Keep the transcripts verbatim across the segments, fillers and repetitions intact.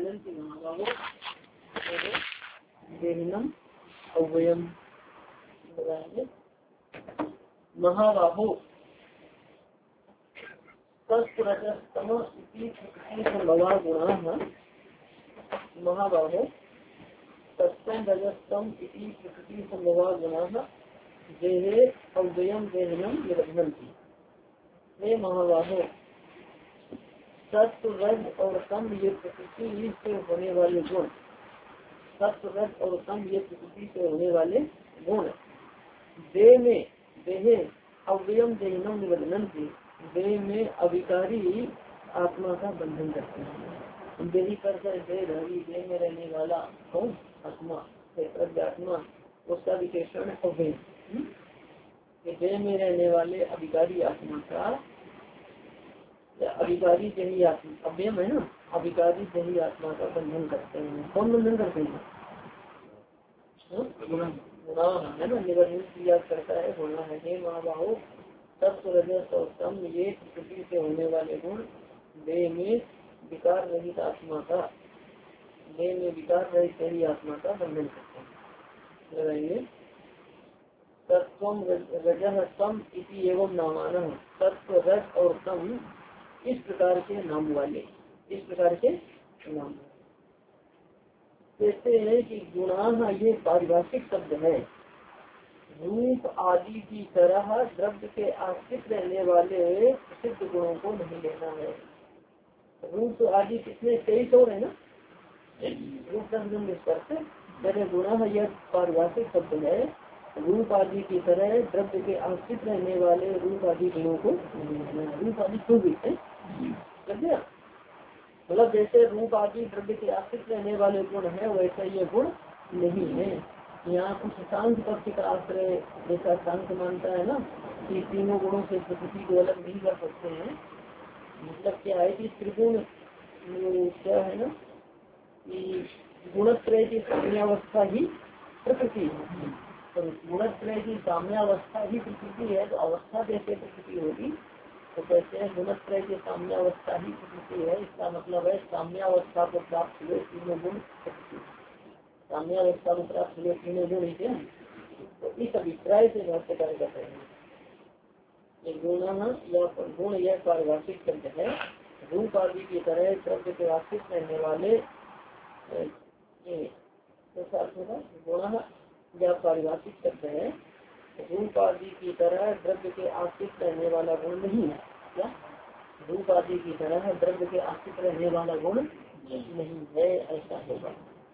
निबंधन्ति महाबाहो देहिनम अव्ययम महाबाहो तत्प्रजस्तम संभवा गुणाः महाबाहो तत्सं रजस्तम इति प्रकृति संभवा गुणाः देहे अव्ययम देहिनम निबंधन्ति। हे महाबाहो सत्व रज और तम ये प्रकृति से होने वाले गुण, सत्व रज और तम ये प्रकृति से होने वाले गुण देह में देहे अव्ययम देहिनम निबंधन्ति, देह में अविकारी आत्मा का बंधन करते हैं। देही कर देहधारी देह में रहने वाला कौन आत्मा आत्मा उसका विशेषण अव्यय, देह में रहने वाले अविकारी आत्मा का अविकारी देही आत्मा अव्ययम है ना, अविकारी देही आत्मा का बंधन करते हैं। कौन बंधन करते हैं? गुना है ना, निबंधन किया करता है गुना है। हे महाबाहो तत्व रजस और तम ये प्रकृति से होने वाले गुण देह में विकार रहित आत्मा का देह में विकार रहित देही आत्मा का बंधन करते हैं। लगाएंगे तत्व रजह तम इति एवं नामाना, तत्व रज और तम इस प्रकार के नाम वाले, इस प्रकार के नाम कहते हैं कि गुणाह ये पारिभाषिक शब्द है। रूप आदि की तरह द्रव्य के आश्रित रहने वाले प्रसिद्ध गुणों को नहीं लेना है। रूप आदि कितने तेईस और है ना, रूप स्पर्श कहते गुणाह यह पारिभाषिक शब्द है। रूप आदि की तरह द्रव्य के आश्रित रहने वाले रूप आदि गुणों को रूप आदि क्यों भी है मतलब जैसे रूप आदि द्रव्य के आश्रित रहने वाले गुण है वैसा ये गुण नहीं है। यहाँ कुछ शांत पक्ष का आश्रय जैसा शांत मानता है ना कि तीनों गुणों से प्रकृति को अलग नहीं कर सकते हैं। मतलब क्या है कि त्रिगुण क्या है ना कि गुणत्रय की साम्यावस्था ही प्रकृति है, तो गुणत्रय की साम्यावस्था ही प्रकृति है। तो अवस्था जैसे प्रकृति होगी तो कहते हैं गुणत्रय की साम्यावस्था ही प्रकृति है। इसका मतलब है साम्यावस्था को प्राप्त हुए तीनों गुण प्रकृति, साम्यावस्था को प्राप्त हुए तीनों गुण ही है। तो इस अभिप्राय से भाष्यकार कहते हैं ये गुण या गुण यह पारिभाषिक शब्द है। रूप आदि की तरह द्रव्य के आश्रित रहने वाले गुण यह पारिभाषिक शब्द है। रूप आदि की तरह द्रव्य के आश्रित रहने वाला गुण नहीं है। क्या रूप आदि की तरह द्रव्य के आश्रित रहने वाला गुण नहीं है, ऐसा होगा।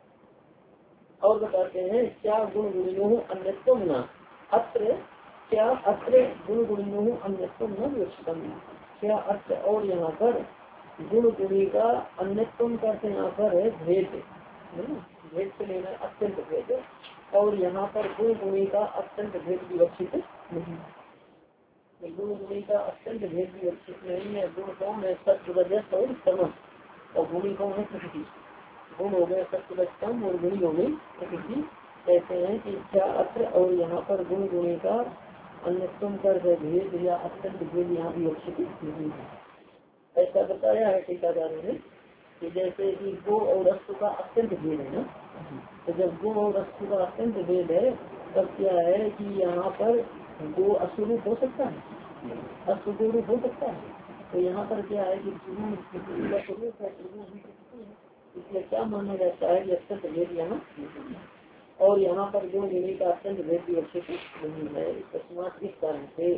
और बताते हैं क्या गुण गुणियों अन्यत्व न अत्र, क्या अत्र गुण गुणियों अन्यत्व न विवक्षितम, क्या अर्थ और यहाँ पर गुण गुणी का अन्यत्व करते यहाँ पर है भेद, भेद से लेना अत्यंत भेद, और यहाँ पर गुण गुणी का अत्यंत भेद विवक्षित नहीं है। गुण गुणी का अत्यंत भेद विवक्षित नहीं है। गुण कौन है? सत्व रजस और तम, और गुणी कौन है? प्रकृति। गुण हो गए सत्व रज तम और गुणी हो गई प्रकृति। कहते हैं कि क्या अत्र और यहाँ पर गुण गुणी का अन्यतम कर भेद या अत्यंत भेद यहाँ विवक्षित नहीं है। ऐसा बताया है टीकाकारों ने कि जैसे कि गो और अस्तु का अत्यंत भेद है ना, तो जब गो और अस्तु का अत्यंत भेद है तब क्या है कि यहाँ पर गो अश्वरूप हो सकता है, अस्तु गोरूप हो सकता है। तो यहाँ पर क्या है कि स्वरूप है, इसलिए क्या माना जाता है कि अत्यंत भेद यहाँ, और यहाँ पर गुण गुणी का अत्यंत भेद विवक्षित नहीं है। तस्मात इस कारण से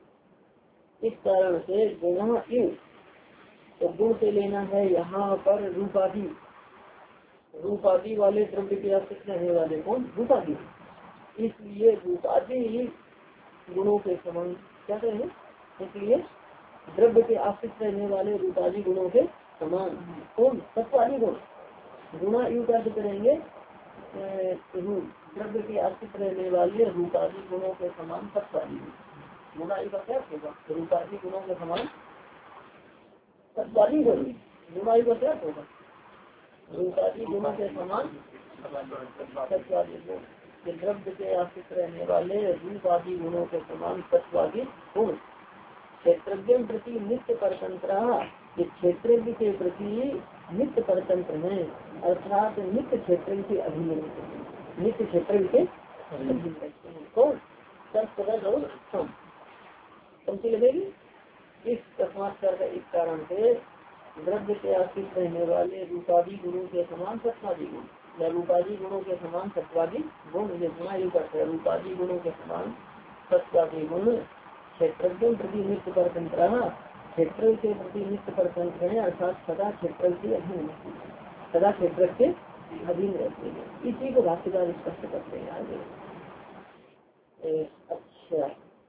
इस कारण से गुण क्यों तो गुण से लेना है यहाँ पर रूपादि, रूपादि वाले द्रव्य के आश्रित रहने वाले कौन? रूपादि। इसलिए रूपादि गुणों के समान क्या कहेंगे, इसलिए द्रव्य के आश्रित रहने वाले रूपादि गुणों के समान कौन? सत्वादि गुण। गुणा यू का करेंगे द्रव्य के आश्रित रहने वाले रूपादि गुणों के समान सत्वादि गुण। गुणा यू का क्या होगा? रूपादि गुणों के समान सत्वादि गुण। गुणा यू का क्या होगा? रूपादि गुणों के समान सत्वादि गुण। द्रव्य के आश्रित रहने वाले रूप आदि गुणों के समान सत्वादि गुण। क्षेत्रज्ञ प्रति नित्य परतंत्र, क्षेत्रज्ञ के प्रति नित्य परतंत्र है, अर्थात नित्य क्षेत्र के अधीन रहते हैं, नित्य क्षेत्र के अधीन रहते हैं। कौन? सर्वपद और सम समझी लगेगी। इस तस्मात्कार का इस कारण से द्रव्य के आश्रित रहने वाले रूपादी गुणों के समान सत्वादी गुण या रूपादी गुणों के समान सत्वादी गुण करते रूपादी गुणों के समान सत्वादी गुण क्षेत्र के प्रति नित्य परतंत्र, क्षेत्र के प्रति नित्य परतंत्र है, अर्थात सदा क्षेत्र के अधीन सदा क्षेत्र के अधीन रहते हैं। इसी को भाष्यकार स्पष्ट करते हैं आगे। अच्छा,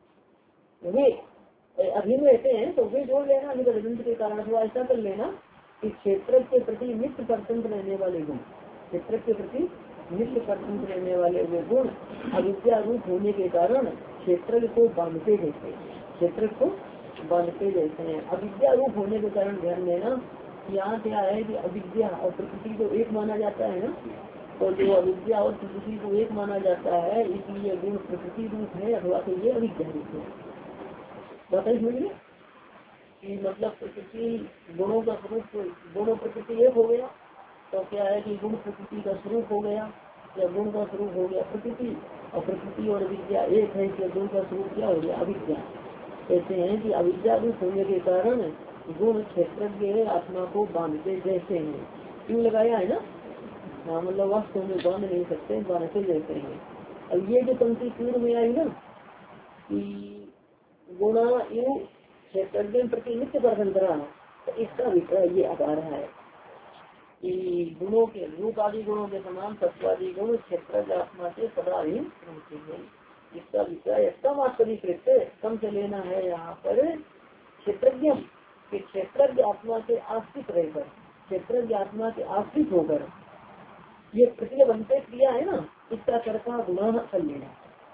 वे अधीन रहते हैं तो वे जोड़ लेना निबंध के कारण, अथवा ऐसा कर लेना कि क्षेत्र के प्रति नित्य परतंत्र रहने वाले गुण, क्षेत्र के प्रति नित्य परतंत्र रहने वाले वे गुण अविद्या रूप होने के कारण क्षेत्र को बांधते रहते हैं, क्षेत्र को बांधते रहते हैं। अविद्या रूप होने के कारण ध्यान देना, यहाँ क्या है कि अविद्या और प्रकृति को एक माना जाता है ना, तो जो अविद्या और प्रकृति को एक माना जाता है इसलिए गुण प्रकृति रूप है, अथवा तो ये अविद्या रूप है। बताइए समझिए कि मतलब प्रकृति गुणों का स्वरूप, दोनों प्रकृति एक हो गया तो क्या है कि गुण प्रकृति का स्वरूप हो गया या गुण का स्वरूप हो गया प्रकृति, और प्रकृति और अविद्या एक है कि गुण का स्वरूप क्या हो गया अविद्या। कहते हैं कि अविद्या रूप होने के कारण गुण क्षेत्र के आत्मा को बांधते जैसे हैं। क्यों लगाया है ना, हाँ मतलब वास्तव में बांध नहीं सकते, बांधते जैसे हैं। अब ये जो पंक्ति पूर्व में आई ना कि गुणा यू क्षेत्र प्रति नित्य परतंत्र, तो इसका विषय ये आ रहा है कि गुणों के रूप आदि गुणों के समान सत्वादी गुण क्षेत्र आत्मा के सदा ही रहते हैं। इसका विषय समात्मकृत कम से लेना है यहाँ पर क्षेत्रज्ञ के क्षेत्रज्ञ आत्मा के आश्रित रहकर, क्षेत्रज्ञ आत्मा के आश्रित होकर ये प्रतिलय बनते क्रिया है ना, इसका कर्ता गुणा कर लेना।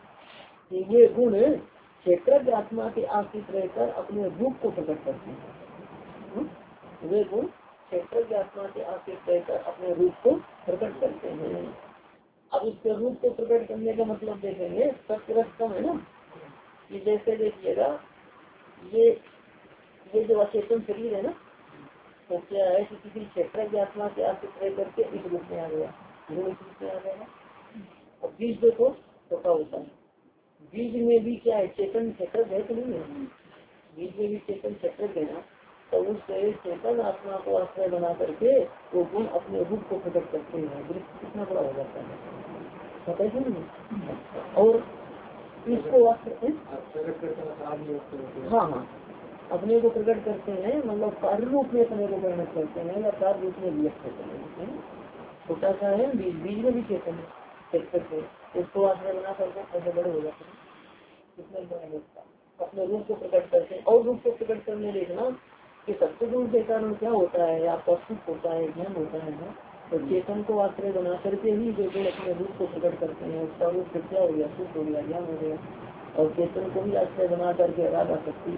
ये गुण क्षेत्रज्ञ आत्मा के आश्रित रहकर अपने रूप को प्रकट करते हैं। वे गुण क्षेत्रज्ञ आत्मा के आश्रित रहकर अपने रूप को प्रकट करते हैं। अब इसके रूप को प्रकट करने का मतलब देखेंगे सत्यरस्तम है ना, ये जैसे देखिएगा ये ये जो अचेतन शरीर है ना, तो क्या है कि किसी क्षेत्र आत्मा के आश्रित रह करके इस रूप में आ गया, गुण इस रूप में आ गया। और बीज देखो तो क्या होता है, बीज में भी क्या है चेतन क्षेत्र है तो नहीं है, बीज में भी चेतन क्षेत्र है ना, तो उससे चेतन आत्मा को आश्रय बना करके वो गुण अपने रूप को प्रकट करते हैं। दृष्टि कितना बड़ा हो जाता है पता है नहीं। और इसको हाँ हाँ अपने को प्रकट करते हैं, मतलब कार्य रूप में अपने को प्रकट करते हैं या कार्य रूप में व्यक्त करते हैं। छोटा सा है बीज, बीज में भी चेतन है क्षेत्र से, उसको आश्रय बना करके ऐसे बड़े हो जाते हैं, कितने बड़े अपने रूप को प्रकट करते हैं। और रूप को प्रकट करने देखना कि सत्य रूप के कारण क्या होता है, आपका सुख होता है, ज्ञान होता है ना, तो चेतन को आश्रय बना करके ही जो जो अपने रूप को प्रकट करते हैं उसका रूप फिर क्या हो गया, सुख हो गया, ज्ञान हो गया। और चेतन को भी आश्रय बना करके राधा शक्ति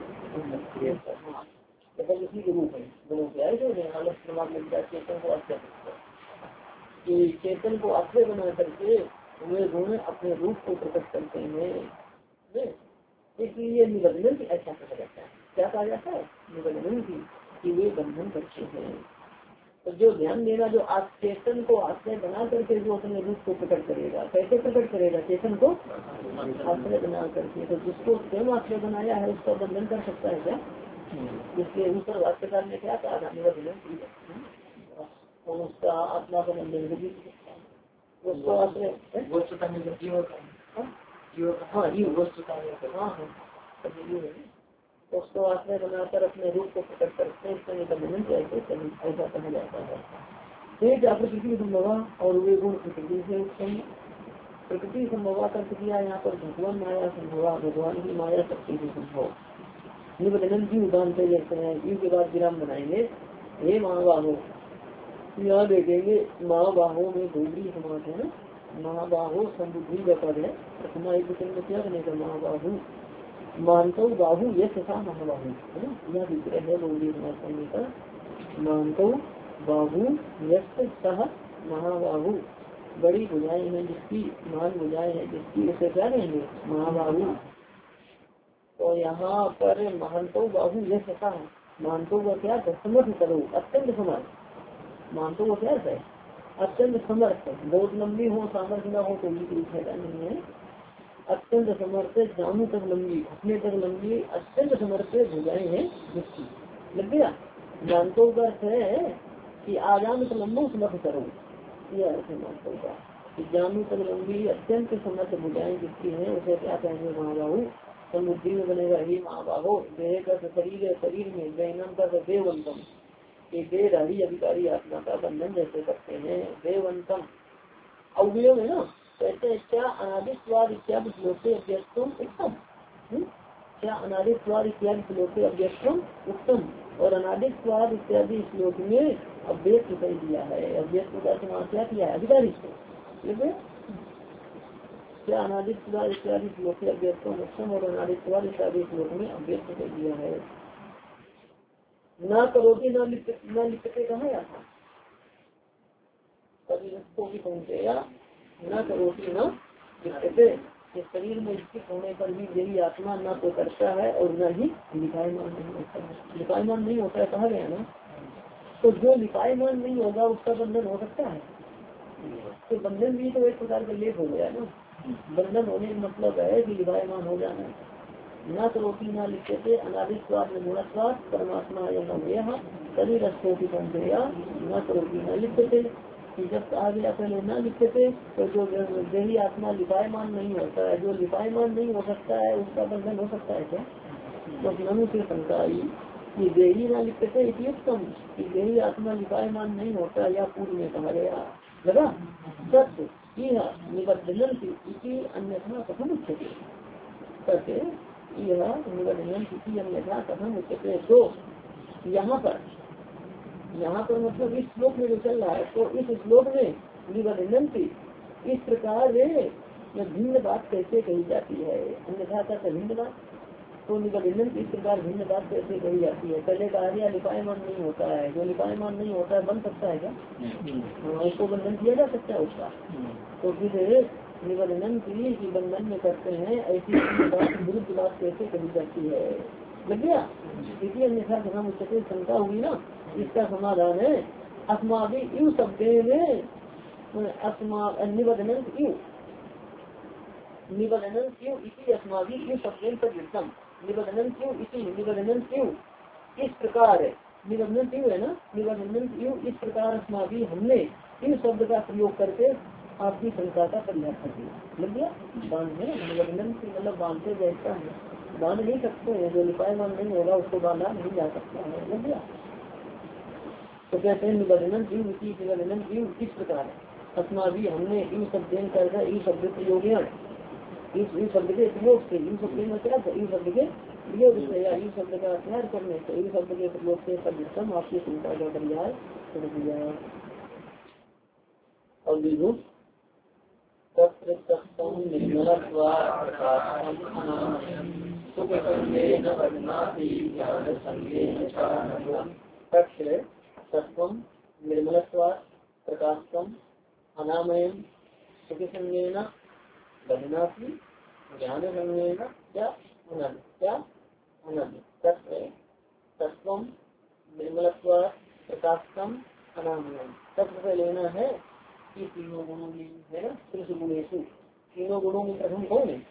तो इसी के रूप है गुणों के आए जो चेतन को आश्रय कि चेतन को आश्रय बना करके वे गुण अपने रूप को प्रकट करते हैं। इसलिए निबंधन की ऐसा कहा जाता है, क्या कहा जाता है निबंधन की, कि वे बंधन करते हैं। तो जो ध्यान देगा जो आप चेतन को आश्रय बना करके जो अपने रूप को प्रकट करेगा, कैसे प्रकट करेगा, चेतन को आश्रय बना करके। तो जिसको स्वयं आश्रय बनाया है उसका बंधन कर सकता है क्या, इसके ऊपर वास्तवकार ने क्या कहा निबंधन, और उसका आत्मा का बंधन भी उसको आश्रय हाँ ये वस्तुता हाँ तो उसको आश्रय बनाकर अपने रूप को प्रकट करते हैं, इसका निबंधन ऐसे ऐसा कहा जाता है। एक प्रकृति संभवा और वे गुण प्रकृति से उत्पन्न, प्रकृति संभवा का क्रिया यहाँ पर भगवान माया संभवा, भगवान की माया शक्ति से संभव। निबंधन की उदाहरण से देखते हैं, यू के बाद विराम बनाएंगे। हे महाबाहो, यहाँ देखेंगे महाबाहो में भूरी समाज है ना, महाबाहो समुद्री का पद है, प्रथमा एक वचन में क्या बनेगा महाबाहु, मानतो बाहु यश था महाबाहु है ना, यह विग्रह है बहुरी समाज करने का। मानतो बाहु यश सह महाबाहु, बड़ी भुजाएं हैं जिसकी, महान भुजाएं हैं जिसकी, उसे क्या कहेंगे महाबाहु। तो यहाँ पर महंतो बाहु यश था, महंतो का क्या समर्थ करो, अत्यंत समर्थ, मानतो वो क्या है अत्यंत समर्थ, बहुत लंबी हो सामर्थ्य न हो तो भी कोई फायदा नहीं है। अत्यंत समर्थ जानू तक लंबी, घुटने तक लंबी, अत्यंत समर्थ भुजाएं हैं जिसकी। लग गया। मानतो का अर्थ है कि आजान तक लंबो समर्थ करो, यह अर्थ है मानतो का। जानू तक लंबी अत्यंत समर्थ भुजाएं जिसकी है उसे क्या कहेंगे महाबाहु। समुद्री में बनेगा ही महाबाहो। देह का शरीर है, शरीर में जैनम का देवंतम, ये देहधारी अधिकारी आत्मा का बंधन जैसे करते हैं। देवंतम अवयव है ना, कहते हैं क्या अनादित्वाद इत्यादि श्लोक से अभ्यस्तम उत्तम, क्या अनादित्वाद इत्यादि श्लोक से अभ्यस्तम उत्तम, और अनादित्वाद इत्यादि श्लोक में अभ्यस्त कर दिया है। अभ्यस्त का समाज क्या किया है अधिकारी से, क्या अनादित्वाद इत्यादि श्लोक से अभ्यस्तम उत्तम और अनादित्वाद इत्यादि श्लोक में अभ्यस्त कर दिया है। ना करोगी न लिखते न लिखते कहा या था भी पहुंचे या न करोगी न लिखते, इस शरीर में स्थित होने पर भी यही आत्मा न तो करता है और न ही लिपायमान नहीं होता है। लिपायमान नहीं होता है कहा गया ना, तो जो लिपायमान नहीं होगा उसका बंधन हो सकता है। तो बंधन भी तो एक प्रकार का लेप हो गया ना, बंधन होने का मतलब है कि लिपायमान हो जाना। न करोटी न लिखते थे अनादित्वाद में गुणत्वाद परमात्मा यह शरीर की संदेया न करोटी न लिखते थे। जब आ गया पहले न लिखते थे तो जो देही आत्मा लिपायमान नहीं होता है, जो लिपायमान नहीं हो सकता है उसका बंधन हो सकता है क्या। तो ननु से शंका आई कि देही न लिखते थे उत्तम, कि देही आत्मा लिपायमान नहीं होता या पूर्व में कहा गया लगा सत्य निबद्धन की अन्यथा कथम उच्चते करके यह निबद्धन की अन्यथा कथम उच्चते। तो यहाँ पर यहाँ पर मतलब इस श्लोक में जो चल रहा है तो इस श्लोक में निबद्धन की इस प्रकार भिन्न बात कैसे कही जाती है। अन्यथा का भिन्न बात तो निबद्धन इस प्रकार भिन्न बात कैसे कही जाती है। पहले कहा गया लिपायमान नहीं होता है, जो लिपायमान नहीं होता है बन सकता है क्या, उसको बंधन किया जा सकता है उसका। तो फिर निबद्धन की बंधन में करते हैं ऐसी बात विरुद्ध बात कैसे कही जाती है। लग गया। इसी अन्यथा हम उससे शंका हुई ना, इसका समाधान है अस्माभि यू शब्दे में अस्मा निबद्धन यू निबद्धन क्यों इसी अस्माभि यू शब्देन पर विरुद्धम निबद्धन क्यों इसी निबद्धन क्यों इस प्रकार निबद्धन क्यों है ना, निबद्धन क्यों इस प्रकार अस्माभि हमने इन शब्द का प्रयोग करके आपकी शंका का परिहार कर दिया। लग गया। बांधने निबद्धन मतलब बांधते जैसा है, बांध नहीं सकते हैं, जो लिपायमान नहीं होगा उसको बांधा नहीं जा सकता है। लग गया। तो कहते हैं निबद्धन क्यों इसी निबद्धन क्यों इस प्रकार अस्माभि हमने इन शब्द कर इन शब्द प्रयोग इस इन शब्द के प्रयोग से इन शब्द में क्या इन शब्द के प्रयोग से या इन शब्द का अध्ययन करने से इन शब्द के प्रयोग से परिश्रम आपकी चिंता का परिहार कर दिया। और विभुत निर्मलत्वा प्रकाशम अनामयम सुखी संज्ञेन बदनासी ज्ञान संज्ञेन क्या अनंत क्या अनंत तत्व तत्व निर्मलत्वा प्रकाशम अनामयम। तत्व से लेना है कि तीनों गुणों में है ना, त्रिश गुणेशु तीनों गुणों में प्रथम कौन है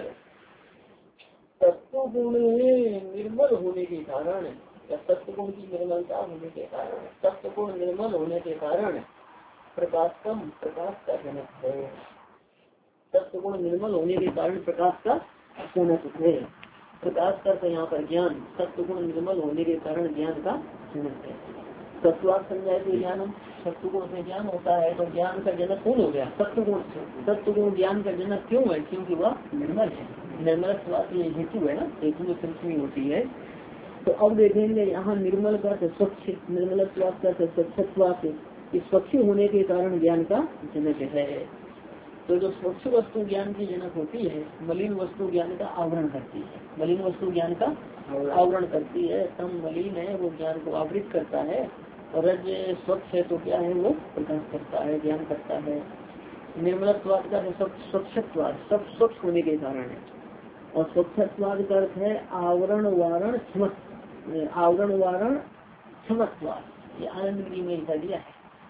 तत्व गुण निर्मल होने के कारण या तत्व गुण की निर्मलता होने के कारण तत्व गुण निर्मल होने के कारण प्रकाशकम प्रकाश का जनक है। तत्व गुण निर्मल होने के कारण प्रकाश का जनक है। प्रकाश का यहाँ पर ज्ञान तत्व गुण निर्मल होने के कारण ज्ञान का जनक है। तत्वात संज्ञा तो ज्ञान सत्व गुण से ज्ञान होता है तो ज्ञान का जनक कौन हो गया सत्व गुण। सत्व गुण ज्ञान का जनक क्यों है, क्योंकि वह निर्मल है। निर्मल स्वास्थ्य हेतु है ना, हेतु में पंचमी होती है। तो अब देखेंगे यहाँ निर्मल का स्वच्छ निर्मल स्वास्थ्य स्वच्छत्वाद स्वच्छ होने के कारण ज्ञान का जनक है। तो जो स्वच्छ वस्तु ज्ञान की जनक होती है मलिन वस्तु ज्ञान का आवरण करती है। मलिन वस्तु ज्ञान का आवरण करती है। तम मलिन है वो ज्ञान को आवृत करता है और रज स्वच्छ है तो क्या है वो प्रकाश करता है ज्ञान करता है। निर्मलत्वाद का स्वच्छत्वाद सब स्वच्छ होने के कारण है। और स्वच्छत्वाद का अर्थ है आवरण वारण क्षमत आवरण वारण क्षमत्वाद। ये आनंद गिरी में लिखा दिया है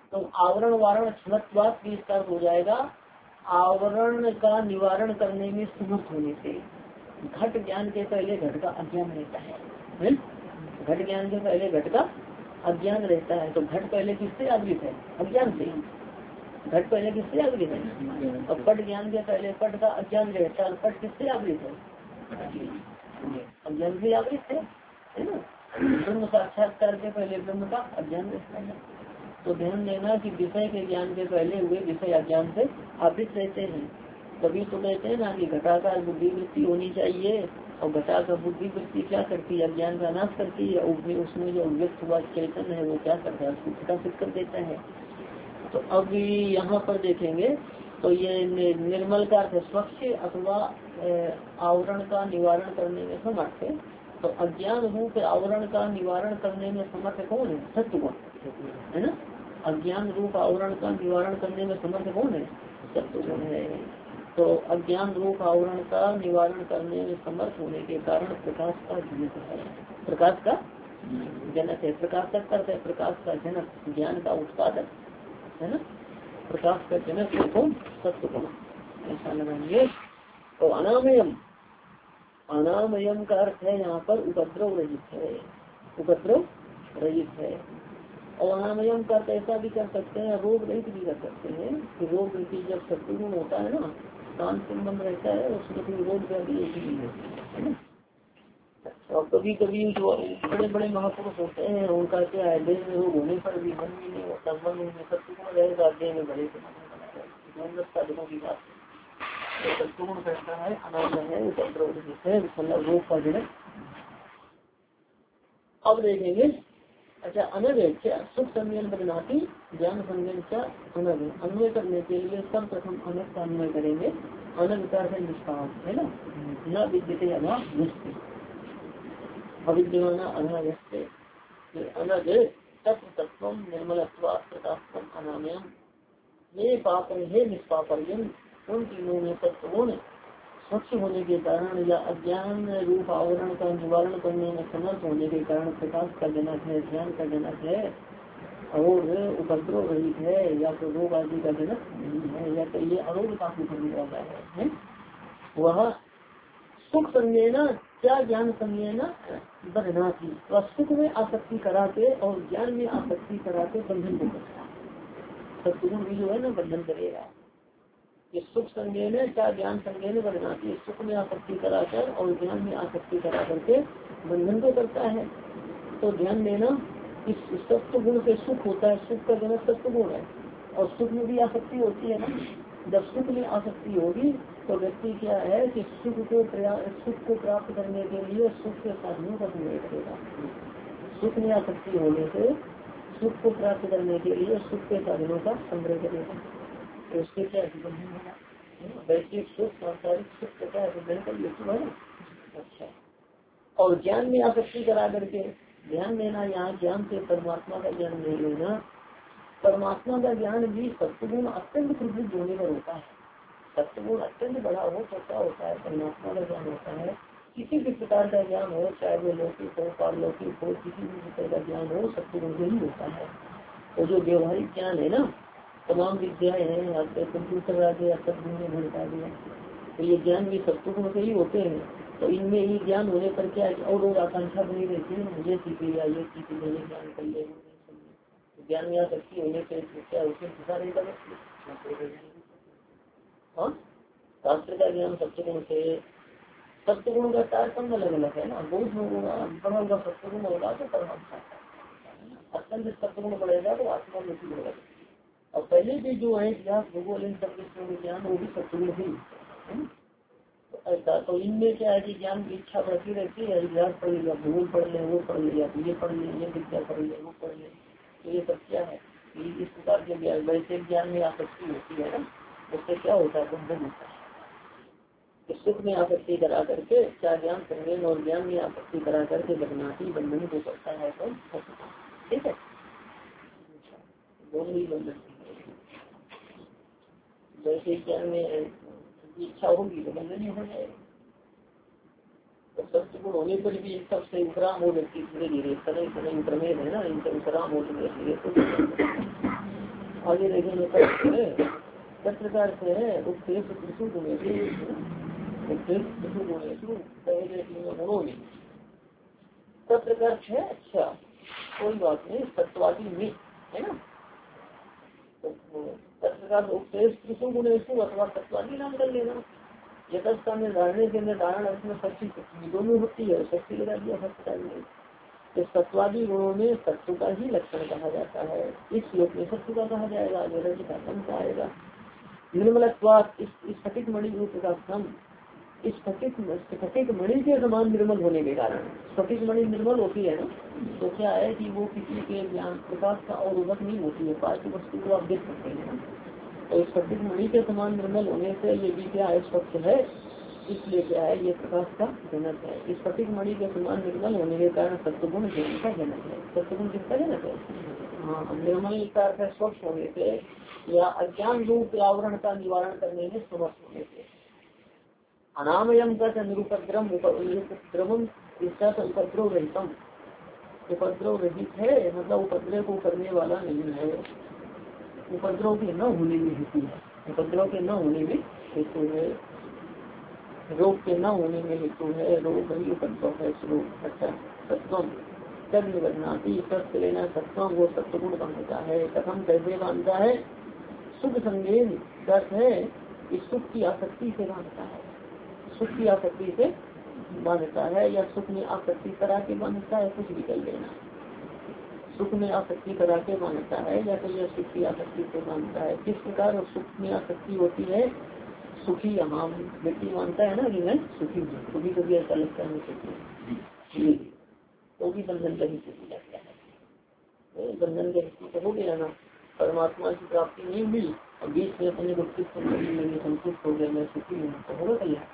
तो आवरण वारण क्षमत्वात भी इसका हो जाएगा आवरण का निवारण करने में समर्थ होने से। घट ज्ञान के पहले घट का अज्ञान रहता है, घट ज्ञान के पहले घट का अज्ञान रहता है। तो घट पहले किससे आवृत है? अज्ञान से। घट पहले किससे आवृत है? और पट ज्ञान के पहले पट का अज्ञान रहता है। पट किससे आवृत है? अज्ञान से आवृत है, है ना। ब्रह्म साक्षात्कार के पहले ब्रह्म का अज्ञान रहता है। तो ध्यान देना कि विषय के ज्ञान के पहले हुए विषय अज्ञान से आवृत रहते हैं। तभी तो कहते हैं ना कि घटाकार बुद्धि वृत्ति होनी चाहिए। और घटाकार बुद्धि वृत्ति क्या करती है? अज्ञान का नाश करती है। उसमें जो व्यक्त हुआ चेतन है वो क्या करता है? उसको प्रकाशित कर देता है। तो अब यहाँ पर देखेंगे तो ये निर्मल का अर्थ स्वच्छ अथवा आवरण का निवारण करने में समर्थ है। तो अज्ञान रूप आवरण का निवारण करने में समर्थ कौन है? सत्वगुण, है ना। अज्ञान रूप आवरण का निवारण करने में समर्थ कौन है? सत्वगुण है। तो अज्ञान रूप आवरण का निवारण करने में समर्थ होने के कारण प्रकाश का जनक है। प्रकाश का जनक है। प्रकाश का अर्थ है प्रकाश का जनक, ज्ञान का उत्पादक, है ना। प्रकाश का जनक है कौन? सत्वगुण, ऐसा लगाएंगे। तो अनामयम, अनामयम का अर्थ है यहाँ पर उपद्रव रहित है, उपद्रव रहित है। और अनामयम का अर्थ ऐसा भी कर सकते हैं, रोग रहित भी कर सकते हैं कि रोग की जब सत्वगुण होता है ना, कान संबंध रहता है, उसमें कोई रोग व्याधि ऐसी नहीं होती है ना। और कभी कभी जो बड़े बड़े महापुरुष होते हैं उनका क्या है, देह में रोग होने पर भी मन भी नहीं होता, मन में सत्वगुण रहेगा, देह में बड़े साधनों की बात है। तो सत्वगुण कहता है अनामय है, उपद्रव रहित है, मतलब रोग का जनक। अब देखेंगे, अच्छा अनग है क्या? सुख संज्ञान बदनाती ज्ञान संज्ञान क्या अनग है। अन्वय करने के लिए सर्वप्रथम अनग का अन्वय करेंगे। अनग का है निष्काम, है ना। न विद्यते अनावस्थ, अविद्यमाना अनावस्थ। अनग तत्व तत्व निर्मलत्व प्रकाशम अनामयम। ये पाप है निष्पापर्यन, उन तीनों में तत्वगुण स्वच्छ होने के कारण या अज्ञान रूप आवरण का निवारण करने में समर्थ होने के कारण प्रकाश का जनक है, ज्ञान का जनक है और उपद्रव रहित है, या तो रोग आदि का जनक नहीं है, या तो ये अरोग का करने वाला है, है? वह सुख संज्ञाना क्या ज्ञान संज्ञाना बदना थी, वह सुख में आसक्ति कराते और ज्ञान में आसक्ति कराते बंधन को करता है। सत्गुण भी जो है ना बंधन करेगा। ये सुख संज्ञा में क्या ज्ञान संज्ञा में बदनाती, सुख में आसक्ति कराकर और ज्ञान में आसक्ति करा करके बंधन को करता है। तो ध्यान देना, इस सत्व गुण से सुख होता है, सुख का जनक सत्व गुण है, और सुख में भी आसक्ति होती है ना। जब सुख में आसक्ति होगी तो व्यक्ति क्या है कि सुख को सुख को प्राप्त करने के लिए सुख के साधनों का संग्रह करेगा। सुख में आसक्ति होने से सुख को प्राप्त करने के लिए सुख के साधनों का संग्रह करेगा। तो उसके क्या बंधन होगा? वैश्विक सुख, सांसारिक सुख का क्या बंधन का हेतु है। अच्छा, और ज्ञान में आसक्ति करा करके ध्यान देना, यहाँ ज्ञान से परमात्मा का ज्ञान नहीं लेना। परमात्मा का ज्ञान भी सत्वगुण अत्यंत प्रवृत्त होने पर होता है। सत्वगुण अत्यंत बड़ा हो तो क्या होता है? परमात्मा का ज्ञान होता है। किसी भी प्रकार का ज्ञान हो, चाहे वो लौकिक हो पारलौकिक हो, किसी भी प्रकार का ज्ञान हो, सत्वगुण से ही होता है। तो जो व्यवहारिक ज्ञान है ना, तमाम विद्याएं हैं, आपके कंप्यूटर आ गया, सब दुनिया भर का गया, तो ये ज्ञान भी सत्वगुण से ही होते हैं। तो इनमें ये ज्ञान होने पर क्या है और और आकांक्षा बनी रहती है, मुझे सीख लिया, ये सीख लिया, ये ज्ञान कर ले। ज्ञान में आसक्ति होने से क्या उसमें फंसा रहेगा व्यक्ति। हाँ, शास्त्र का ज्ञान सत्वगुण से, सत्वगुण का तारतम्य अलग अलग है ना। बहुत बड़ा होगा सत्वगुण होगा तो परमात्मा, अत्यंत सत्वगुण बढ़ेगा तो आत्मा में बढ़ेगा। और पहले भी जो है इतिहास भूगोल इन सब ज्ञान वो भी सत्वगुण ही है। तो ऐसा तो इनमें क्या है कि ज्ञान की इच्छा बढ़ती रहती है, इतिहास पढ़ लिया, भूगोल पढ़ ले, वो पढ़ लिया, ये पढ़ ले, ये विद्या पढ़ ले, वो पढ़ ले। तो ये सब क्या है, इस प्रकार के ज्ञान वैसे ज्ञान में आसक्ति होती है ना, उससे क्या होता है? बंधन होता है। सुख में आसक्ति करा करके क्या ज्ञान संज्ञान और ज्ञान में आसक्ति करा करके बदनाती बंधन को करता है। तो ठीक है, दोनों ही बंधन। वैसे ज्ञान में इच्छा होगी तो बंधन ही हो जाएगा। तो सत्वगुण होने पर भी इन सबसे उपराम हो व्यक्ति धीरे धीरे सदैव सदैव प्रमेय है ना, इनसे उपराम हो धीरे धीरे। आगे देखेंगे तत्र का अर्थ है उत्कृष्ट त्रिशु गुणेषु उत्कृष्ट त्रिशु गुणेषु पहले तीनों गुणों में। तत्र का अर्थ है अच्छा कोई बात नहीं तत्वादी में है ना। तत्र का उत्कृष्ट त्रिशु गुणेषु अथवा तत्वादी नाम कर लेना। यथस्था में धारणे के निर्धारण अर्थ में शक्ति दोनों होती है शक्ति लगा दिया सत्य। तो सत्वादी गुणों में सत्व का ही लक्षण कहा जाता है। इस श्लोक में सत्व का कहा जाएगा का आएगा। निर्मलत्वात् इस स्फटिक मणि रूप का क्रम इस स्फटिक स्फटिक मणि के समान निर्मल होने के कारण स्फटिक मणि निर्मल होती है ना। तो क्या है कि वो किसी के ज्ञान प्रकाश का और उदक नहीं होती है पार्थ वस्तु को आप देख सकते हैं। तो स्फटिक मणि के समान निर्मल होने से ये भी क्या है स्वच्छ है इसलिए क्या है ये प्रकाश का जनक है। इस स्फटिक मणि के समान निर्मल होने के कारण सत्वगुण ज्ञान का जनक है। सत्वगुण किसका जनक है। हाँ निर्मल का स्वच्छ होने से या अज्ञान रूप आवरण का निवारण करने में समर्थ होने से। अनामयम का निरुपद्रम उपद्रवम इसका उपद्रव रहितम उपद्रव रहित है मतलब उपद्रव को करने वाला नहीं है। उपद्रव के न होने में हेतु है उपद्रव के न होने में हेतु है रोग के न होने में हेतु है। रोग ही उपद्रव है स्वरूप। अच्छा सत्वम तब निबधनाती सत्य लेना सत्वम वो सत्वगुण बांधता है। कथम कैसे बांधता है। सुख संगेन अर्थ है इस सुख की आसक्ति से बांधता है। सुख की आसक्ति से बांधता है या सुख में आसक्ति करा के बांधता है कुछ भी कर लेना। सुख में आसक्ति करा के बांधता है या तो यह सुख की आसक्ति से बांधता है। किस प्रकार सुख में आसक्ति होती है। सुखी हम व्यक्ति मानता है ना कि मैं सुखी हूँ कभी कभी ऐसा लगता है सुखी तो भी बंधन का ही सुखी लगता है। बंधन का हिस्से तो हो गया ना परमात्मा की प्राप्ति नहीं हुई और बीच में अपने को संतुष्ट हो गया मैं सुखी हूँ तो होगा कल्याण।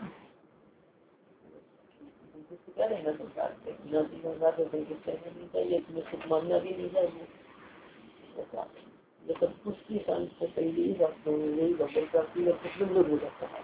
संतुष्ट क्या रहेगा संसार से संसार से संतुष्ट रहना नहीं चाहिए तुम्हें सुख मानना भी नहीं चाहिए। जो सब कुछ की शांति से पहले ही भगवान प्राप्ति का कुछ हो जाता है।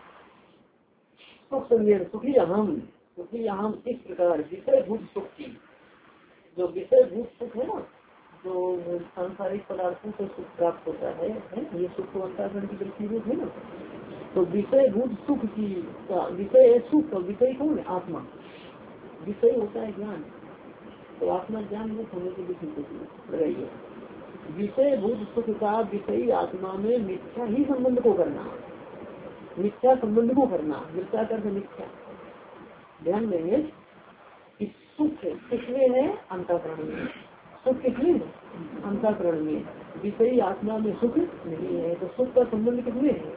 सुख संज्ञान सुखी अहम सुखी अहम इस प्रकार विषय भूत सुख की जो विषय भूत सुख है ना जो सांसारिक पदार्थों से सुख प्राप्त होता है, है? ये सुख तो अंतःकरण की दृष्टि रूप है ना। तो विषय भूत सुख की विषय सुख विषय कौन है आत्मा विषय होता है ज्ञान। तो आत्मा ज्ञान रूप होने के लिए लगाइए विषय भूत सुख का विषयी आत्मा में मिथ्या ही संबंध को करना मिथ्या संबंध को करना मिथ्या कर मिथ्या ध्यान देंगे कि सुख किसमें है अंतःकरण में। सुख किसमें है अंतःकरण में विषयी आत्मा में सुख नहीं है। तो सुख का संबंध किसमें है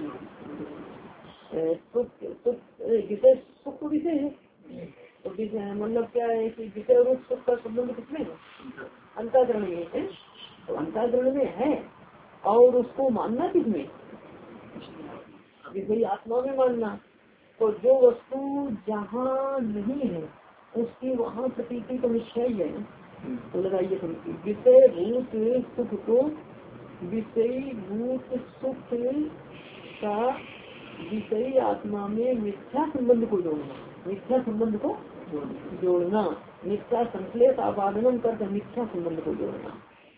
सुख सुख विषय सुख तो विषय है। तो मतलब क्या है कि विषय रूप सुख का संबंध किसमें है अंतःकरण में है। तो अंतःकरण में है और उसको मानना किसमें विषयी आत्मा में मानना। तो जो वस्तु जहाँ नहीं है उसकी वहाँ प्रतीति तो निश्चय ही है। तो लगाइए विषय भूत सुख को विषयी भूत सुख का विषयी आत्मा में मिथ्या संबंध को जोड़ना मिथ्या संबंध को जोड़ना मिथ्या संश्लेष आपादन करके मिथ्या संबंध को जोड़ना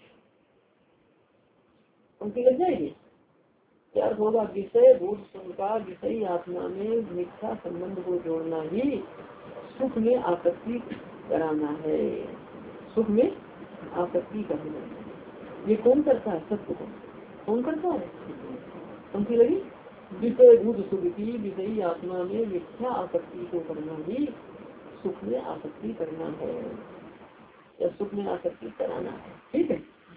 उनकी लग जाएगी। क्या होगा विषय भूत सुख का विषयी आत्मा में मिथ्या संबंध को जोड़ना ही सुख में आसक्ति कराना है। सुख में आसक्ति करना ये कौन करता है सत्य को कौन करता है उनकी लगी विषय भूत सुख की विषयी आत्मा में मिथ्या आसक्ति को करना ही सुख में आसक्ति करना है या सुख में आसक्ति कराना है। ठीक है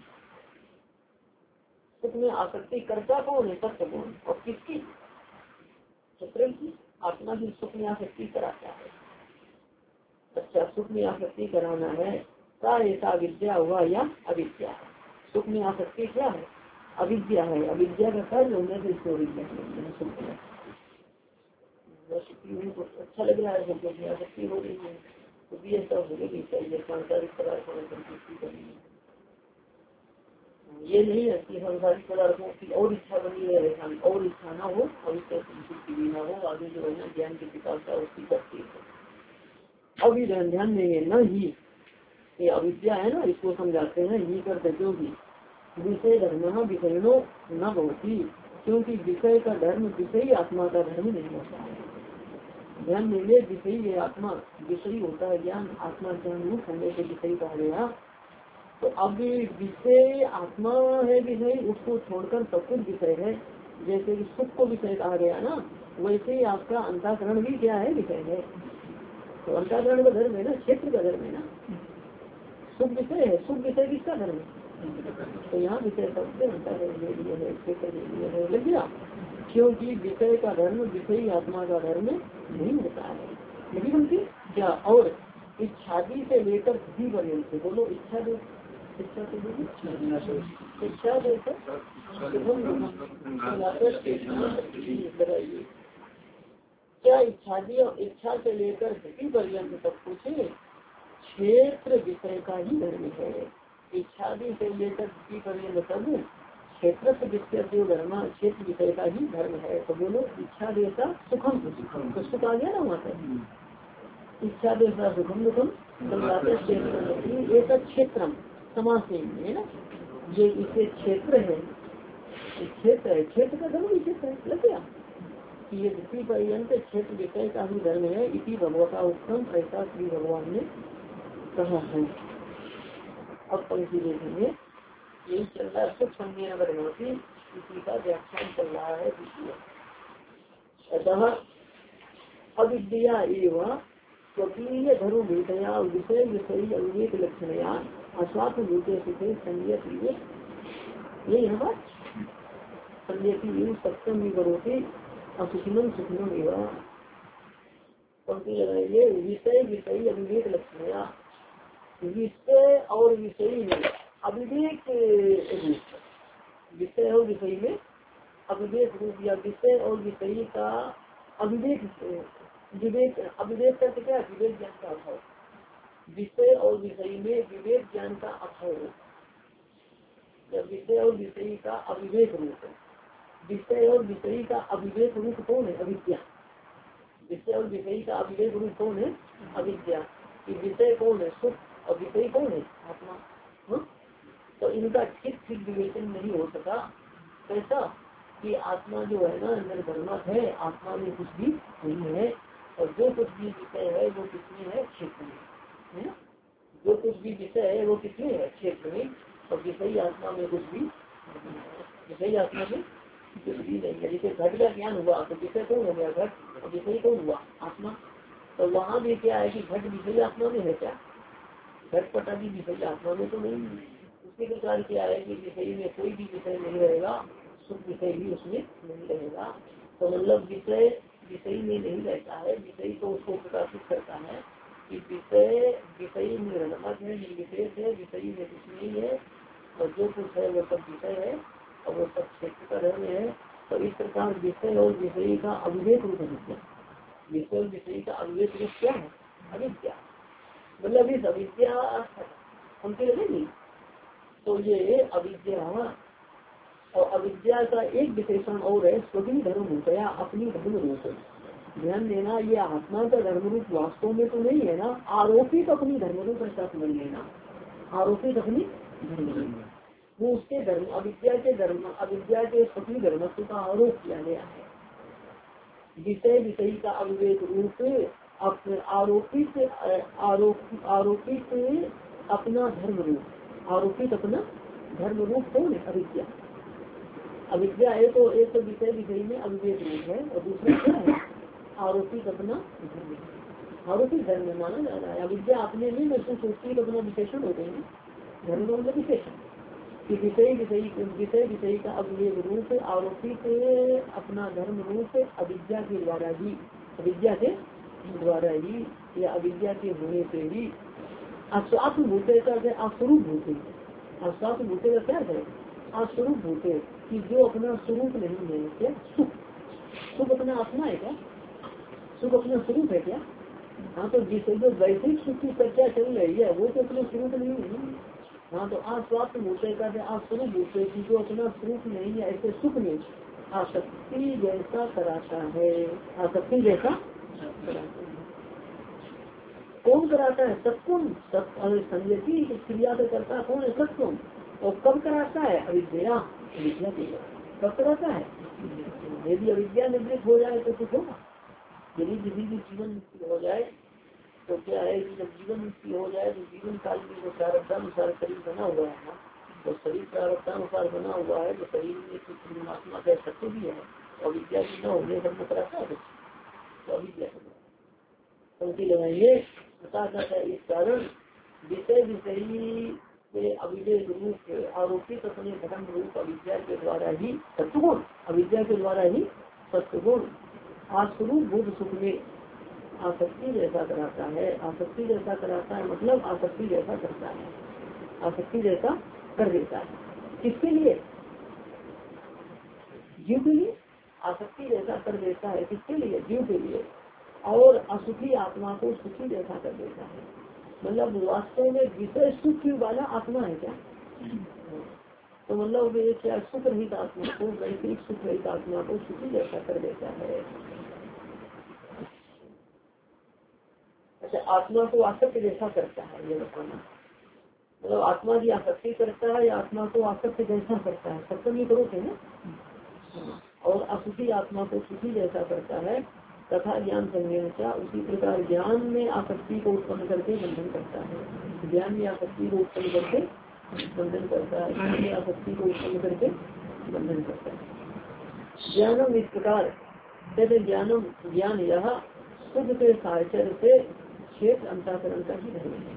सुख में आसक्ति करता कौन है सत्य कौन और किसकी सत्र की आत्मा की सुख में आसक्ति कराता है। अच्छा सुख में आसक्ति कराना है क्या ऐसा विद्या हुआ या अविद्या। सुख में आसक्ति क्या है अविद्या है। अविद्या का कार्य होने से इसको अविद्या अच्छा लग रहा है सबको आसक्ति हो रही है तो भी ऐसा होगी चाहिए सांसारिक पदार्थों में संतुष्टि करनी। ये नहीं है कि सांसारिक पदार्थों की और इच्छा बनी रहे और इच्छा ना हो और इससे संतुष्टि भी ना हो आगे जो है ना ज्ञान की पिताशा उसकी करती है। अभी ध्यान देंगे न ही ये अविद्या है ना इसको समझाते हैं ये करते क्योंकि विषय धर्म विषयणो न भवती, क्योंकि विषय का धर्म विषयी आत्मा का धर्म नहीं होता है। ध्यान देंगे, विषयी आत्मा विषयी होता है ज्ञान, आत्मा ज्ञान रूप होने से विषयी कहा गया। तो अब विषय आत्मा है विषय, उसको छोड़कर सब कुछ विषय है। जैसे कि सुख को विषय कहा गया ना, वैसे ही आपका अंतःकरण भी क्या है, विषय है। तो अंतःकरण का धर्म है ना, क्षेत्र का धर्म है ना। सुख विषय है, सुख विषय किसका धर्म है? तो यहाँ विषय सबसे अंतःकरण ले लिए है, क्षेत्र ले लिए है, लग गया। क्योंकि विषय का धर्म विषयी आत्मा का धर्म नहीं होता है। नहीं बनती क्या? और इच्छादी से लेकर बुद्धि पर्यंत, बोलो इच्छा दो, इच्छा से इच्छा बताइए क्या इच्छादी और इच्छा से लेकर बुद्धि पर्यंत सब कुछ क्षेत्र विषय का ही धर्म है। इच्छादी से लेकर बुद्धि पर्यंत सब क्षेत्र से विषय जो धर्म क्षेत्र विषय का ही धर्म है। तो बोलो इच्छा देता सुखम, तो सुख आ गया ना वहाँ से। इच्छा देता सुखम दुखम एक क्षेत्र समाज से है ना, ये इसे क्षेत्र है, क्षेत्र है, क्षेत्र का धर्म भी क्षेत्र है, लग गया कि ये बुद्धि पर्यंत क्षेत्र विषय का ही धर्म है। इसी भगवता उत्तम ऐसा श्री भगवान ने कहा है। अब पंक्ति देखेंगे, यही चल रहा है सुख संज्ञा बनवाती, इसी का व्याख्यान चल रहा है। अतः अविद्या एवं स्वकीय धर्म भूतया विषय विषयी अविवेक लक्षणया अस्वात्थ भूते सुखे संयत ये है बात। संयति सत्यम भी करोगे असुखिनम सुखिनम एवं पंक्ति लगाएंगे, विषय विषयी अविवेक लक्षणया, विषय और विषयी में अविवेक रूप, विषय और विषयी में अविवेक रूप या विषय और विषयी का अविवेक विवेक, अविवेक करते क्या, विवेक ज्ञान का अभाव, विषय और विषयी में विवेक ज्ञान का अभाव, या विषय और विषयी का अविवेक रूप। विषय और विषयी का अविवेक रूप कौन है? अविद्या। विषय और विषयी का अविवेक रूप कौन है? अविद्या। कि विषय कौन है? सुख, और विषय कौन है? आत्मा। हुँ? तो इनका ठीक ठीक विवेचन नहीं हो सका। कैसा कि आत्मा जो है ना निर्धर्मक है, आत्मा में कुछ भी नहीं है, और जो कुछ भी विषय है वो किसमें है? क्षेत्र में है। जो कुछ भी विषय है वो किसमें है? क्षेत्र में। और विषयी आत्मा में कुछ भी, विषयी आत्मा में कुछ भी नहीं है। जैसे घट का ज्ञान हुआ तो विषय कौन हो गया? घट। और विषय कौन हुआ? आत्मा। तो वहाँ भी क्या है कि घट विषय आत्मा में है क्या? घट पटा भी विषय आत्मा में तो नहीं है। उसी प्रकार क्या है कि विषय में कोई भी विषय नहीं रहेगा, सुख विषय भी उसमें नहीं रहेगा। तो मतलब विषय विषय में नहीं रहता है, विषय तो उसको प्रकाशित करता है कि विषय विषय निर्णमक है, निर्विशेष है, विषय में कुछ नहीं है, और जो कुछ है वो सब विषय है और वो सब क्षेत्र का धर्म है। तो इस प्रकार विषय और विषय का अविवेक रूप है। विषय और विषय का अविवेक रूप क्या है? अविद्या। मतलब इस अविद्या उनके लगेगी। तो ये अविद्या और अविद्या का एक विशेषण और है, स्वकीय धर्म भूतया, अपनी धर्म रूप। ध्यान देना, ये आत्मा का धर्म रूप वास्तव में तो नहीं है ना, आरोपित अपनी धर्म रूप ऐसा समझ लेना। आरोपित अपनी धर्म रूप, वो उसके धर्म, अविद्या के धर्म, अविद्या के स्वकीय धर्मत्व का आरोप किया गया है। विषय विषयी का अविवेक रूप आरोपित आरोप आरोपित अपना धर्म रूप, आरोपित अपना धर्म रूप कौन है? अविद्या। अविद्या है तो एक तो विषय विषय में अविवेक रूप है, और दूसरा क्या है? आरोपित अपना धर्म, आरोपित धर्म माना जा रहा है। अविद्या अपने में महसूस होती है, अपना विशेषण होते हैं धर्म का मतलब विशेषण कि विषय विषयी विषय विषयी का अविवेक रूप आरोपित अपना धर्म रूप अविद्या के द्वारा ही, अविद्या के द्वारा ही या अविद्या के होने से ही अस्वात्म भूते का अस्वरूप भूते। अस्वात्म भूते का क्या है? अस्वरूप भूते, कि जो अपना स्वरूप नहीं है। क्या सुख? सुख अपना अपना है क्या? सुख अपना स्वरूप है क्या? हाँ, तो जिसे जो वैश्विक सुख की चर्चा चल रही है वो तो अपना स्वरूप नहीं है। हाँ, तो अस्वात्म भूते का अस्वरूप भूते, की जो अपना स्वरूप नहीं है, ऐसे सुख में आसक्ति जैसा कराता है। आसक्ति जैसा कराता है। कौन कराता है? सत्वम। संयति क्रिया का करता कौन है? सत्वम। और कब कराता है? अविद्या अविद्या के कब कराता है? यदि अविद्या निवृत्त हो जाए तो कुछ होगा। यदि किसी की जीवन मुक्ति हो जाए तो क्या है कि जब जीवन मुक्ति हो जाए तो जीवन काल में जो प्रारब्धानुसार शरीर बना हुआ है ना, तो शरीर प्रारब्धानुसार बना हुआ है तो शरीर में कुछ परमात्मा का सत्य भी है और अविद्या की न होने पर वो कराता है तो अविद्या पंक्ति लगाएंगे। इस कारण विषय विषयी के अविवेक रूप आरोपित अपने धर्म रूप अविद्या के द्वारा ही सत्वगुण अविद्या के द्वारा ही सत्वगुण आस्वरूप बुद्ध सुख में आसक्ति जैसा कराता है। आसक्ति जैसा कराता है मतलब आसक्ति जैसा करता है, आसक्ति जैसा कर देता है। किसके लिए? जीव के लिए आसक्ति जैसा कर देता है। किसके लिए? जीव के लिए। और असुखी आत्मा को सुखी जैसा कर देता है। मतलब वास्तव में विषय सुख वाला आत्मा है क्या? तो मतलब ये क्या सुख रहित आत्मा को वैश्विक सुख रहित आत्मा को सुखी जैसा कर देता है। अच्छा, आत्मा को आसक्त जैसा करता है ये बताना। मतलब आत्मा की आसक्ति करता है या आत्मा को आसक्त जैसा करता है, सप्तम ही करो थे ना। और असुखी आत्मा को सुखी जैसा करता है तथा ज्ञान संज्ञान का उसी प्रकार ज्ञान में आसक्ति को उत्पन्न करके बंधन करता है। ज्ञान में आसक्ति को उत्पन्न करके बंधन करता है। ज्ञान में आसक्ति को उत्पन्न करके बंधन करता है। ज्ञानम इस प्रकार कहते ज्ञानम ज्ञान यह शुद्ध के साहचर्य से क्षेत्र अंतःकरण का ही रहेगा।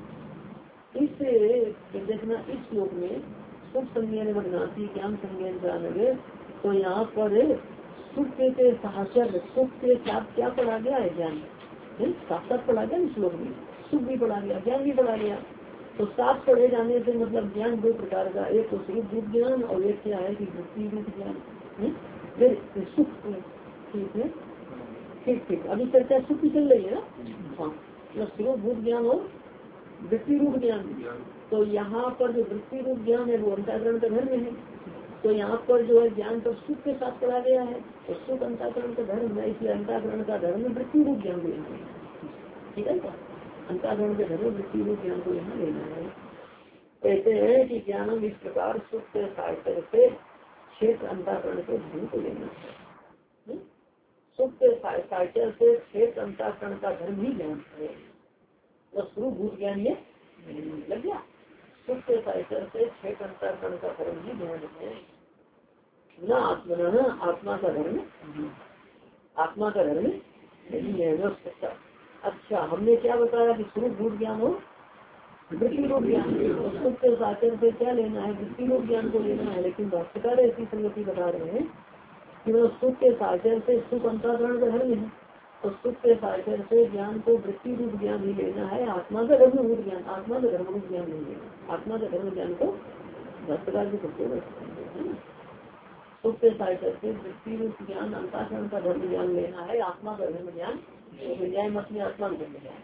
इस देखना इस श्लोक में सुख संज्ञान बदनाती ज्ञान संज्ञान का लगे तो यहाँ पर सुख के साहचर्य सुख के साथ क्या पढ़ा गया है? ज्ञान साथ साथ पढ़ा गया इस श्लोक में। सुख भी पढ़ा गया, ज्ञान भी पढ़ा गया। तो साथ पढ़े जाने से मतलब ज्ञान दो प्रकार का, एक तो स्वरूप रूप ज्ञान और एक क्या है कि वृत्ति रूप ज्ञान। फिर सुख ठीक है, ठीक ठीक अभी चर्चा सुख की चल रही है ना। हाँ, मतलब स्वरूप रूप ज्ञान और वृत्ति रूप ज्ञान। तो यहाँ पर जो वृत्ति रूप ज्ञान है वो अंतःकरण का धर्म है। तो यहाँ पर जो है ज्ञान तो सुख के साथ पढ़ा गया है तो सुख अंतःकरण का धर्म है, इसलिए अंतःकरण का धर्म वृत्ति रूप ज्ञान को लेना है। ठीक है, अंतःकरण के धर्म वृत्ति रूप ज्ञान को यहाँ लेना है। कहते हैं कि ज्ञानम इस प्रकार सुख के साहित्य से क्षेत्र अंतःकरण के धर्म को लेना है। सुख के साहित्य से क्षेत्र अंतःकरण का धर्म ही ज्ञान है। तो स्वरूप भूत ज्ञान ये लग गया। सुख के साहित्य से क्षेत्र अंतःकरण का धर्म ही ज्ञान है। न आत्मा न आत्मा का धर्म आत्मा का धर्म नहीं है। अच्छा, हमने क्या बताया कि स्वरूप भूत ज्ञान हो वृत्ति रूप ज्ञान। सुख के साहित्य से क्या लेना है? वृत्ति रूप ज्ञान को लेना है। लेकिन भाष्यकार ऐसी संगति बता रहे हैं कि वो सुख के साहित्य से सुख अंतःकरण का धर्म है। तो सुख के साहित्य से ज्ञान को वृत्ति रूप ज्ञान ही लेना है, आत्मा का धर्म रूप ज्ञान आत्मा का धर्म रूप ज्ञान नहीं लेना। आत्मा का धर्म ज्ञान को भाष्यकार भी करते हैं। सुख के साहित्य से वृत्ति रूप ज्ञान अंतःकरण का धर्म ज्ञान लेना है, आत्मा का धर्म ज्ञान न्याय मत में आत्मा का धर्म ज्ञान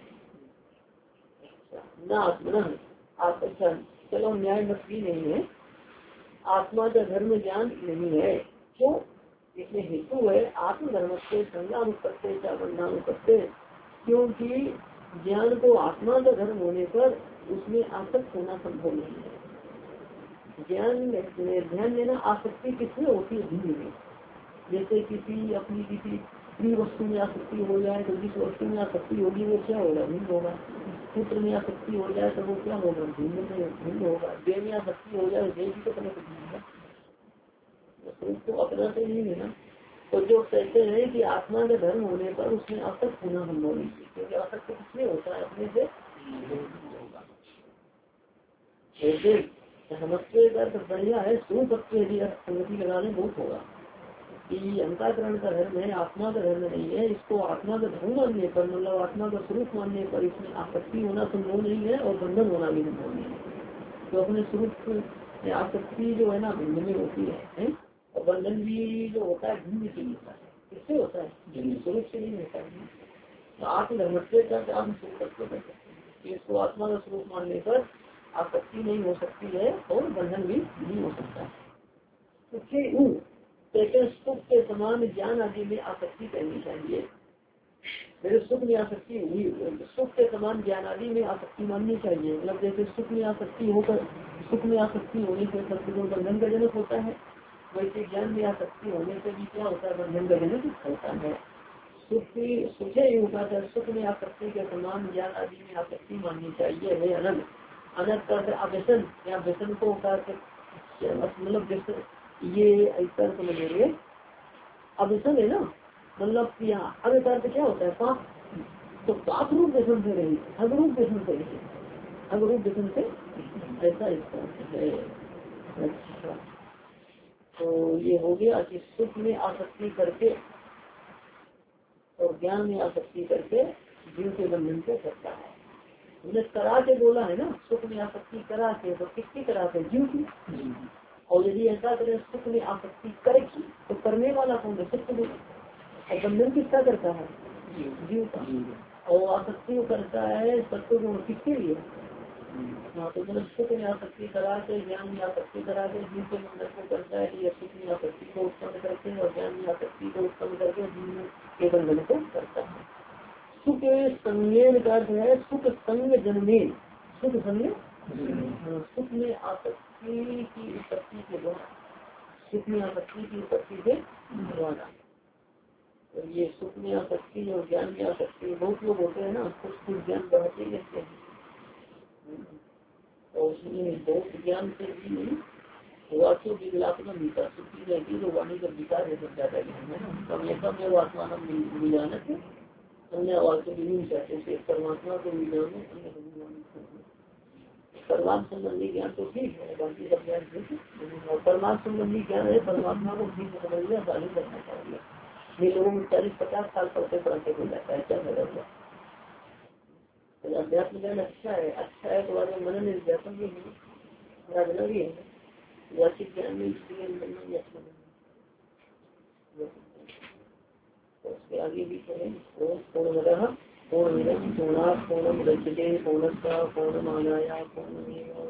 न आत्मा आप। अच्छा चलो, न्याय मत भी नहीं है, आत्मा का धर्म ज्ञान नहीं है। क्यों? इसमें हेतु है आत्मधर्म से संज्ञानुपत्ति क्या बंधानुपत्ति। क्योंकि ज्ञान को आत्मा का धर्म होने पर उसमें आसक्त होना संभव नहीं है। ज्ञान में ध्यान देना आसक्ति किसमें होती है? धीरे में। जैसे किसी अपनी किसी प्रिय वस्तु में आसक्ति हो जाए तो जिस वस्तु में आसक्ति होगी वो क्या होगा? भिन्न होगा। पुत्र में आसक्ति हो जाए तो वो क्या होगा? भिन्न में भिन्न होगा। देह में आसक्ति हो जाए देह की तो कभी भिन्न है, उसको अपना से नहीं लेना। तो जो कहते हैं कि आत्मा का धर्म होने पर उसमें आसक्त होना संभव नहीं है, क्योंकि आसक्त किसमें होता है? अपने से होगा। समस्या का अर्थ बढ़िया है, स्वरूप यदि संगति लगाने बहुत होगा कि अंतःकरण का धर्म है, आत्मा का धर्म नहीं है। इसको आत्मा का धर्म मानने पर मतलब आत्मा का स्वरूप मानने पर इसमें आसक्ति होना संभव नहीं है और बंधन होना भी संभव नहीं है। तो अपने स्वरूप आसक्ति जो है ना भिन्न में होती है, है? और बंधन भी जो होता है भिन्न से होता है। किससे होता है? स्वरूप से नहीं होता है। तो आत्मधर्म से इसको आत्मा का स्वरूप मानने पर आसक्ति नहीं हो सकती है और बंधन भी नहीं हो सकता है। तो सुख के समान ज्ञान आदि में आसक्ति करनी चाहिए। मेरे सुख में आसक्ति हुई, सुख के समान ज्ञान आदि में आसक्ति माननी चाहिए। मतलब जैसे सुख में आसक्ति होकर सुख में आसक्ति होने से सत्गुण बंधन का जनक होता है, वैसे ज्ञान में आसक्ति होने से भी क्या होता है, बंधन का जनक होता है। सुख सुखे होगा सुख में आसक्ति के समान ज्ञान आदि में आसक्ति माननी चाहिए है अनंत। अनंत का अव्यसन या व्यसन को मतलब ये ऐसा समझिए अव्यसन है ना, मतलब यहाँ अव्यसन क्या होता है पाप, तो पाप रूप व्यसन से रही अगरूप व्यसन से रही अगरूप व्यसन से ऐसा इसका है। अच्छा तो ये हो गया कि सुख में आसक्ति करके और ज्ञान में आसक्ति करके जीव के बंधन को करता है। हमने करा के बोला है ना, सुख में आसक्ति करा के, तो किसकी करा के, जीव की। और यदि ऐसा करें सुख में आसक्ति करेगी तो करने वाला कौन है, सुख को। और बंधन किसका करता है, जीव का। और आसक्ति करता है सत्य गुण किसके लिए। हाँ तो मतलब सुख में आसक्ति करा के ज्ञान में आसक्ति करा के जीव के बंधन को करता है। ये सुख में आसक्ति को उत्पन्न करके और ज्ञान में आसक्ति को उत्पन्न करके जीव के बंधन को करता है। सुख संज्ञेन का अर्थ है सुख संग जन्मेन, सुख संग सुख में आसक्ति की उत्पत्ति के द्वारा, सुख में आसक्ति की उत्पत्ति के द्वारा। तो ये सुख में आसक्ति और ज्ञान में आसक्ति बहुत लोग होते हैं ना, कुछ कुछ ज्ञान बढ़ते रहते हैं और उसमें बहुत ज्ञान से भी वाक्य विकलापना मिलता सुखी रहती तो वाणी का विकार है सब ज्यादा ज्ञान है ना। हमेशा में वात्मान मिलाना है अन्य वाक्य विलीन चाहते थे परमात्मा को मिलाने परमात्मा संबंधी ज्ञान तो ठीक है, बाकी सब ज्ञान ठीक है। और परमात्मा संबंधी ज्ञान है, परमात्मा को ठीक समझ लिया बाकी करना चाहिए। ये लोगों में चालीस पचास साल पढ़ते पढ़ते हो जाता है, क्या फायदा हुआ। तो अध्यात्म ज्ञान अच्छा है, अच्छा है तो आगे मनन निर्ध्यासन भी है, साधना भी है, वाचिक ज्ञान में इसलिए बनना भी अच्छा है। तो उसके आगे भी करें पूर्ण पूर्ण पूर्ण पूर्णमादाय पूर्णमेवावशिष्यते